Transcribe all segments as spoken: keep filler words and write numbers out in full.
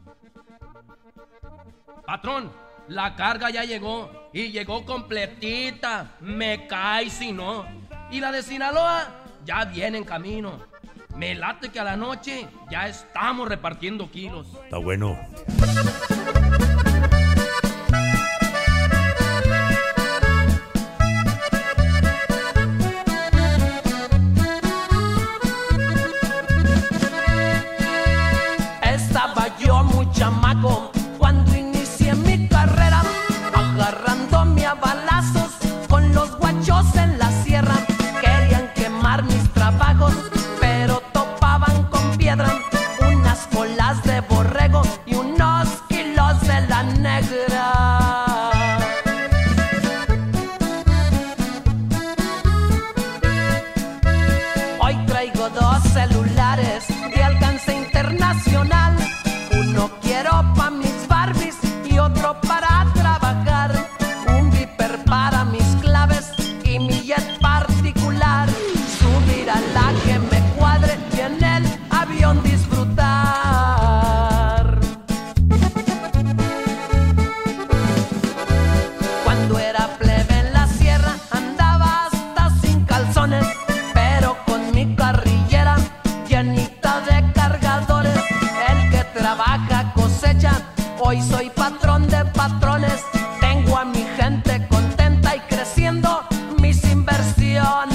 Patrón, la carga ya llegó y llegó completita. Me cae si no. Y la de Sinaloa ya viene en camino. Me late que a la noche ya estamos repartiendo kilos. Está bueno. Estaba yo muy chamaco cuando inicié mi carrera, agarrándome a balazos con los guachos en la sierra. Querían quemar mis trabajos, pero topaban con piedra, unas colas de borrego y unos kilos de la negra. Hoy traigo dos celulares de alcance internacional. Uno quiero pa' mis Barbies y otro para trabajar. Un Viper para mis claves y mi jet particular. Subir a la que me cuadre y en el avión disfrutar. Cuando era plebe en la sierra andaba hasta sin calzones, pero con mi carrillera llenita de cargadores. El que trabaja cosecha, hoy soy patrón de patrones. Tengo a mi gente contenta y creciendo mis inversiones.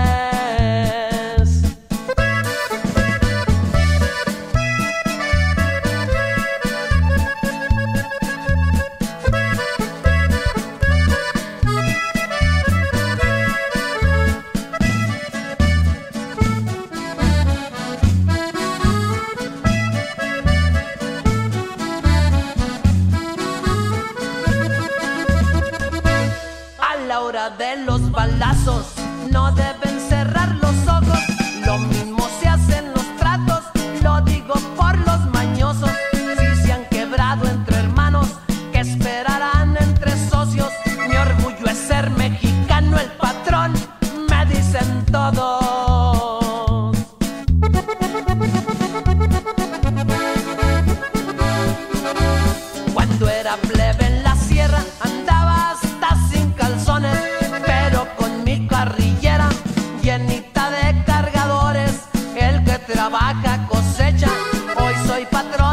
A la hora de los balazos no deben cerrar los ojos. Lo mismo se hacen los tratos, lo digo por los mañosos. Si se han quebrado entre hermanos, ¿qué esperarán entre socios? Mi orgullo es ser mexicano, el patrón, me dicen todos. Cuando era plebe en la sierra andaba hasta sin calzones, pero con mi carrillera llenita de cargadores. El que trabaja cosecha, hoy soy patrón